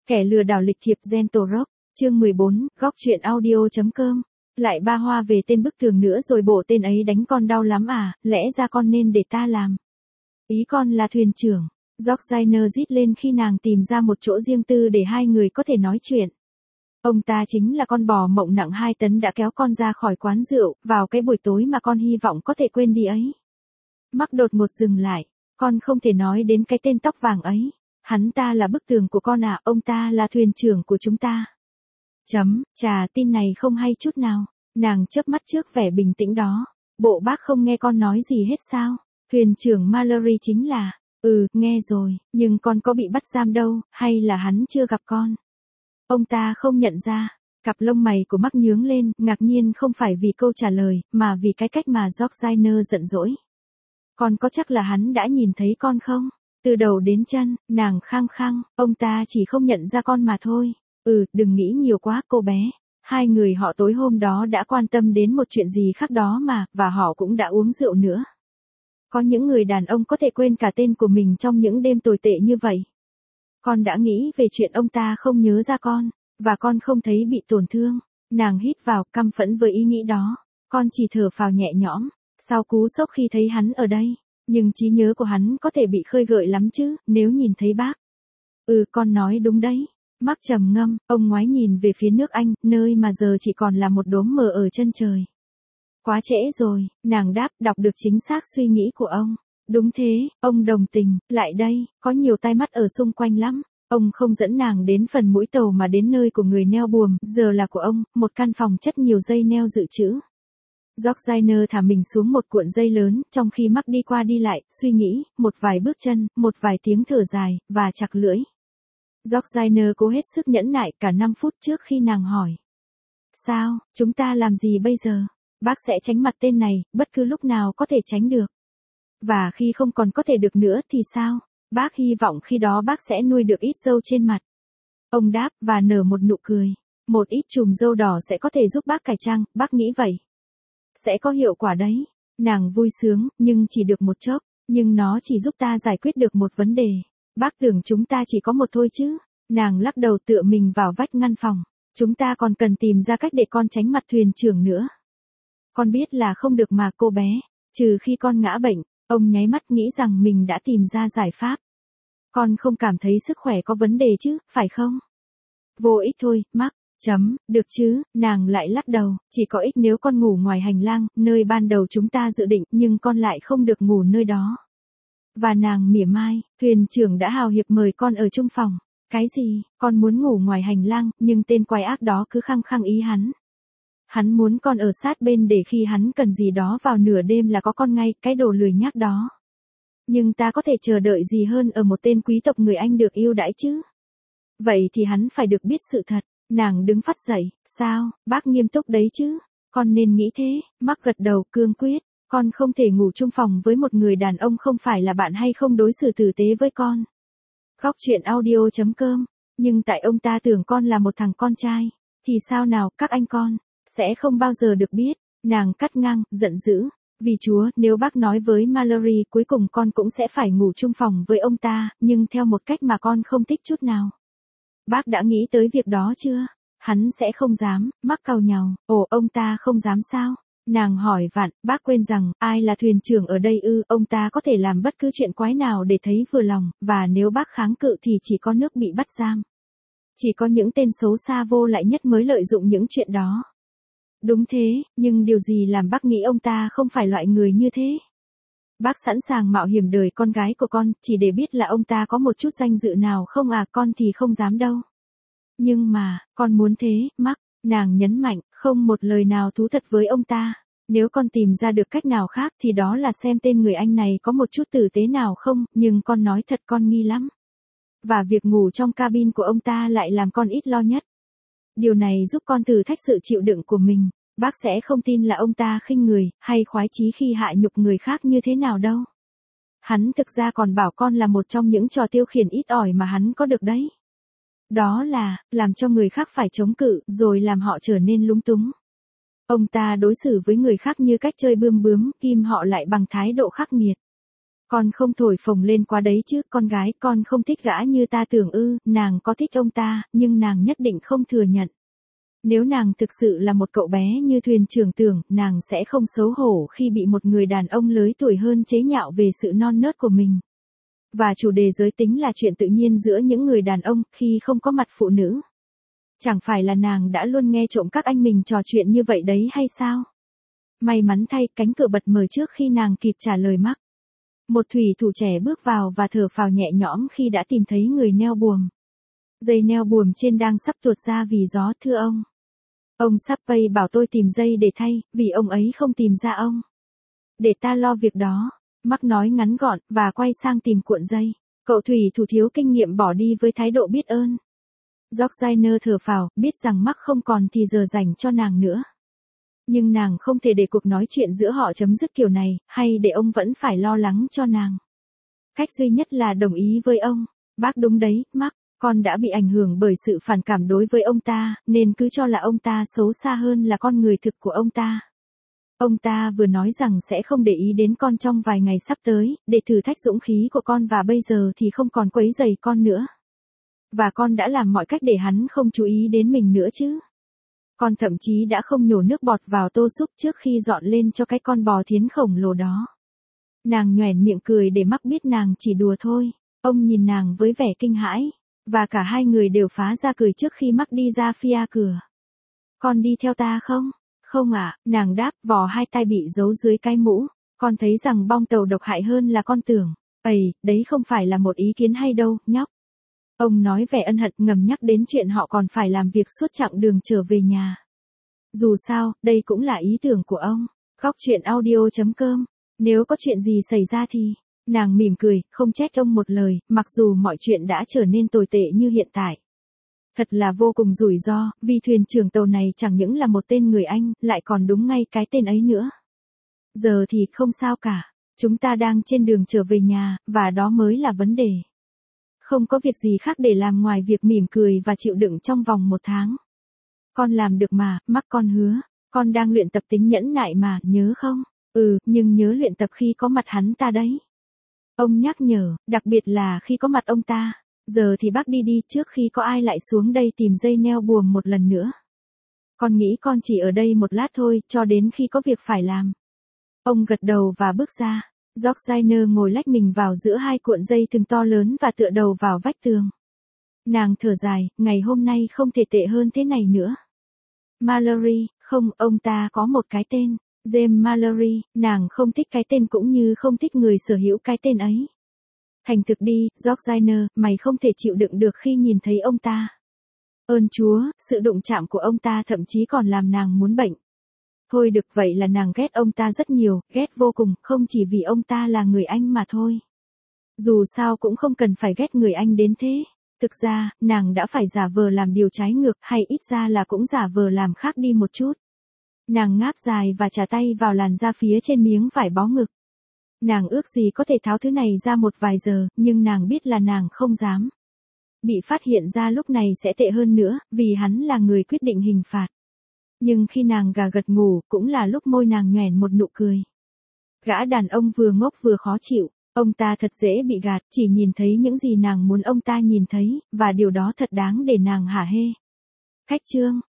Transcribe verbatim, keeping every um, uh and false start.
Kẻ lừa đảo lịch thiệp Gentle Rock, chương mười bốn, góc truyện audio chấm com. Lại ba hoa về tên bức tường nữa rồi, bộ tên ấy đánh con đau lắm à, lẽ ra con nên để ta làm. Ý con là thuyền trưởng. Georgina rít lên khi nàng tìm ra một chỗ riêng tư để hai người có thể nói chuyện. Ông ta chính là con bò mộng nặng hai tấn đã kéo con ra khỏi quán rượu, vào cái buổi tối mà con hy vọng có thể quên đi ấy. Mark đột ngột dừng lại, con không thể nói đến cái tên tóc vàng ấy. Hắn ta là bức tường của con à, ông ta là thuyền trưởng của chúng ta. Chấm, chà, tin này không hay chút nào. Nàng chớp mắt trước vẻ bình tĩnh đó. Bộ bác không nghe con nói gì hết sao? Thuyền trưởng Mallory chính là, ừ, nghe rồi, nhưng con có bị bắt giam đâu, hay là hắn chưa gặp con? Ông ta không nhận ra. Cặp lông mày của Mark nhướng lên, ngạc nhiên không phải vì câu trả lời, mà vì cái cách mà Georgina giận dỗi. Con có chắc là hắn đã nhìn thấy con không? Từ đầu đến chân, nàng khăng khăng, ông ta chỉ không nhận ra con mà thôi. Ừ, đừng nghĩ nhiều quá cô bé. Hai người họ tối hôm đó đã quan tâm đến một chuyện gì khác đó mà, và họ cũng đã uống rượu nữa. Có những người đàn ông có thể quên cả tên của mình trong những đêm tồi tệ như vậy. Con đã nghĩ về chuyện ông ta không nhớ ra con, và con không thấy bị tổn thương. Nàng hít vào, căm phẫn với ý nghĩ đó. Con chỉ thở phào nhẹ nhõm, sau cú sốc khi thấy hắn ở đây. Nhưng trí nhớ của hắn có thể bị khơi gợi lắm chứ, nếu nhìn thấy bác. Ừ, con nói đúng đấy. Mark trầm ngâm, ông ngoái nhìn về phía nước Anh, nơi mà giờ chỉ còn là một đốm mờ ở chân trời. Quá trễ rồi, nàng đáp, đọc được chính xác suy nghĩ của ông. Đúng thế, ông đồng tình, lại đây, có nhiều tai mắt ở xung quanh lắm. Ông không dẫn nàng đến phần mũi tàu mà đến nơi của người neo buồm, giờ là của ông, một căn phòng chất nhiều dây neo dự trữ. Georgina thả mình xuống một cuộn dây lớn, trong khi Mark đi qua đi lại, suy nghĩ, một vài bước chân, một vài tiếng thở dài, và chặt lưỡi. Georgina cố hết sức nhẫn nại cả năm phút trước khi nàng hỏi. Sao, chúng ta làm gì bây giờ? Bác sẽ tránh mặt tên này, bất cứ lúc nào có thể tránh được. Và khi không còn có thể được nữa thì sao? Bác hy vọng khi đó bác sẽ nuôi được ít râu trên mặt. Ông đáp và nở một nụ cười. Một ít chùm râu đỏ sẽ có thể giúp bác cải trang, bác nghĩ vậy. Sẽ có hiệu quả đấy. Nàng vui sướng, nhưng chỉ được một chốc. Nhưng nó chỉ giúp ta giải quyết được một vấn đề. Bác tưởng chúng ta chỉ có một thôi chứ. Nàng lắc đầu tựa mình vào vách ngăn phòng. Chúng ta còn cần tìm ra cách để con tránh mặt thuyền trưởng nữa. Con biết là không được mà cô bé. Trừ khi con ngã bệnh. Ông nháy mắt nghĩ rằng mình đã tìm ra giải pháp. Con không cảm thấy sức khỏe có vấn đề chứ, phải không? Vô ích thôi, Mark. Chấm, được chứ, nàng lại lắc đầu, chỉ có ích nếu con ngủ ngoài hành lang, nơi ban đầu chúng ta dự định, nhưng con lại không được ngủ nơi đó. Và nàng mỉa mai, thuyền trưởng đã hào hiệp mời con ở chung phòng. Cái gì, con muốn ngủ ngoài hành lang, nhưng tên quái ác đó cứ khăng khăng ý hắn. Hắn muốn con ở sát bên để khi hắn cần gì đó vào nửa đêm là có con ngay, cái đồ lười nhác đó. Nhưng ta có thể chờ đợi gì hơn ở một tên quý tộc người Anh được yêu đãi chứ? Vậy thì hắn phải được biết sự thật. Nàng đứng phắt dậy, sao, bác nghiêm túc đấy chứ? Con nên nghĩ thế, Mark gật đầu cương quyết. Con không thể ngủ chung phòng với một người đàn ông không phải là bạn hay không đối xử tử tế với con. Góc truyện audio chấm com. Nhưng tại ông ta tưởng con là một thằng con trai. Thì sao nào, các anh con, sẽ không bao giờ được biết. Nàng cắt ngang, giận dữ. Vì Chúa, nếu bác nói với Mallory cuối cùng con cũng sẽ phải ngủ chung phòng với ông ta, nhưng theo một cách mà con không thích chút nào. Bác đã nghĩ tới việc đó chưa? Hắn sẽ không dám, Mark cau nhàu, ồ ông ta không dám sao? Nàng hỏi vặn, bác quên rằng, ai là thuyền trưởng ở đây ư, ông ta có thể làm bất cứ chuyện quái nào để thấy vừa lòng, và nếu bác kháng cự thì chỉ có nước bị bắt giam. Chỉ có những tên xấu xa vô lại nhất mới lợi dụng những chuyện đó. Đúng thế, nhưng điều gì làm bác nghĩ ông ta không phải loại người như thế? Bác sẵn sàng mạo hiểm đời con gái của con, chỉ để biết là ông ta có một chút danh dự nào không à, con thì không dám đâu. Nhưng mà, con muốn thế, Mark, nàng nhấn mạnh, không một lời nào thú thật với ông ta. Nếu con tìm ra được cách nào khác thì đó là xem tên người Anh này có một chút tử tế nào không, nhưng con nói thật con nghi lắm. Và việc ngủ trong cabin của ông ta lại làm con ít lo nhất. Điều này giúp con thử thách sự chịu đựng của mình. Bác sẽ không tin là ông ta khinh người, hay khoái chí khi hạ nhục người khác như thế nào đâu. Hắn thực ra còn bảo con là một trong những trò tiêu khiển ít ỏi mà hắn có được đấy. Đó là, làm cho người khác phải chống cự, rồi làm họ trở nên lúng túng. Ông ta đối xử với người khác như cách chơi bươm bướm, ghim họ lại bằng thái độ khắc nghiệt. Con không thổi phồng lên quá đấy chứ, con gái, con không thích gã như ta tưởng ư, nàng có thích ông ta, nhưng nàng nhất định không thừa nhận. Nếu nàng thực sự là một cậu bé như thuyền trưởng tưởng, nàng sẽ không xấu hổ khi bị một người đàn ông lớn tuổi hơn chế nhạo về sự non nớt của mình. Và chủ đề giới tính là chuyện tự nhiên giữa những người đàn ông khi không có mặt phụ nữ. Chẳng phải là nàng đã luôn nghe trộm các anh mình trò chuyện như vậy đấy hay sao? May mắn thay, cánh cửa bật mở trước khi nàng kịp trả lời mắc. Một thủy thủ trẻ bước vào và thở phào nhẹ nhõm khi đã tìm thấy người neo buồm. Dây neo buồm trên đang sắp tuột ra vì gió, thưa ông. Ông Sappey bảo tôi tìm dây để thay, vì ông ấy không tìm ra ông. Để ta lo việc đó. Mark nói ngắn gọn, và quay sang tìm cuộn dây. Cậu thủy thủ thiếu kinh nghiệm bỏ đi với thái độ biết ơn. Georgina thở phào, biết rằng Mark không còn thì giờ dành cho nàng nữa. Nhưng nàng không thể để cuộc nói chuyện giữa họ chấm dứt kiểu này, hay để ông vẫn phải lo lắng cho nàng. Cách duy nhất là đồng ý với ông. Bác đúng đấy, Mark, con đã bị ảnh hưởng bởi sự phản cảm đối với ông ta, nên cứ cho là ông ta xấu xa hơn là con người thực của ông ta. Ông ta vừa nói rằng sẽ không để ý đến con trong vài ngày sắp tới, để thử thách dũng khí của con và bây giờ thì không còn quấy rầy con nữa. Và con đã làm mọi cách để hắn không chú ý đến mình nữa chứ. Con thậm chí đã không nhổ nước bọt vào tô súp trước khi dọn lên cho cái con bò thiến khổng lồ đó. Nàng nhoẻn miệng cười để Mark biết nàng chỉ đùa thôi. Ông nhìn nàng với vẻ kinh hãi, và cả hai người đều phá ra cười trước khi Mark đi ra phía cửa. Con đi theo ta không? Không ạ, à, nàng đáp, vò hai tay bị giấu dưới cái mũ. Con thấy rằng bong tàu độc hại hơn là con tưởng. Ây, đấy không phải là một ý kiến hay đâu, nhóc. Ông nói vẻ ân hận, ngầm nhắc đến chuyện họ còn phải làm việc suốt chặng đường trở về nhà. Dù sao, đây cũng là ý tưởng của ông. Góc chuyện audio chấm com. Nếu có chuyện gì xảy ra thì... Nàng mỉm cười, không trách ông một lời, mặc dù mọi chuyện đã trở nên tồi tệ như hiện tại. Thật là vô cùng rủi ro, vì thuyền trưởng tàu này chẳng những là một tên người Anh, lại còn đúng ngay cái tên ấy nữa. Giờ thì không sao cả. Chúng ta đang trên đường trở về nhà, và đó mới là vấn đề. Không có việc gì khác để làm ngoài việc mỉm cười và chịu đựng trong vòng một tháng. Con làm được mà, Mark, con hứa. Con đang luyện tập tính nhẫn nại mà, nhớ không? Ừ, nhưng nhớ luyện tập khi có mặt hắn ta đấy. Ông nhắc nhở, đặc biệt là khi có mặt ông ta. Giờ thì bác đi đi trước khi có ai lại xuống đây tìm dây neo buồm một lần nữa. Con nghĩ con chỉ ở đây một lát thôi, cho đến khi có việc phải làm. Ông gật đầu và bước ra. Georgina ngồi lách mình vào giữa hai cuộn dây thừng to lớn và tựa đầu vào vách tường. Nàng thở dài, ngày hôm nay không thể tệ hơn thế này nữa. Mallory, không, ông ta có một cái tên. James Mallory, nàng không thích cái tên cũng như không thích người sở hữu cái tên ấy. Thành thực đi, Georgina, mày không thể chịu đựng được khi nhìn thấy ông ta. Ơn Chúa, sự đụng chạm của ông ta thậm chí còn làm nàng muốn bệnh. Thôi được, vậy là nàng ghét ông ta rất nhiều, ghét vô cùng, không chỉ vì ông ta là người Anh mà thôi. Dù sao cũng không cần phải ghét người Anh đến thế. Thực ra, nàng đã phải giả vờ làm điều trái ngược, hay ít ra là cũng giả vờ làm khác đi một chút. Nàng ngáp dài và chà tay vào làn da phía trên miếng vải bó ngực. Nàng ước gì có thể tháo thứ này ra một vài giờ, nhưng nàng biết là nàng không dám. Bị phát hiện ra lúc này sẽ tệ hơn nữa, vì hắn là người quyết định hình phạt. Nhưng khi nàng gà gật ngủ, cũng là lúc môi nàng nhoẻn một nụ cười. Gã đàn ông vừa ngốc vừa khó chịu, ông ta thật dễ bị gạt, chỉ nhìn thấy những gì nàng muốn ông ta nhìn thấy, và điều đó thật đáng để nàng hả hê. Khách chương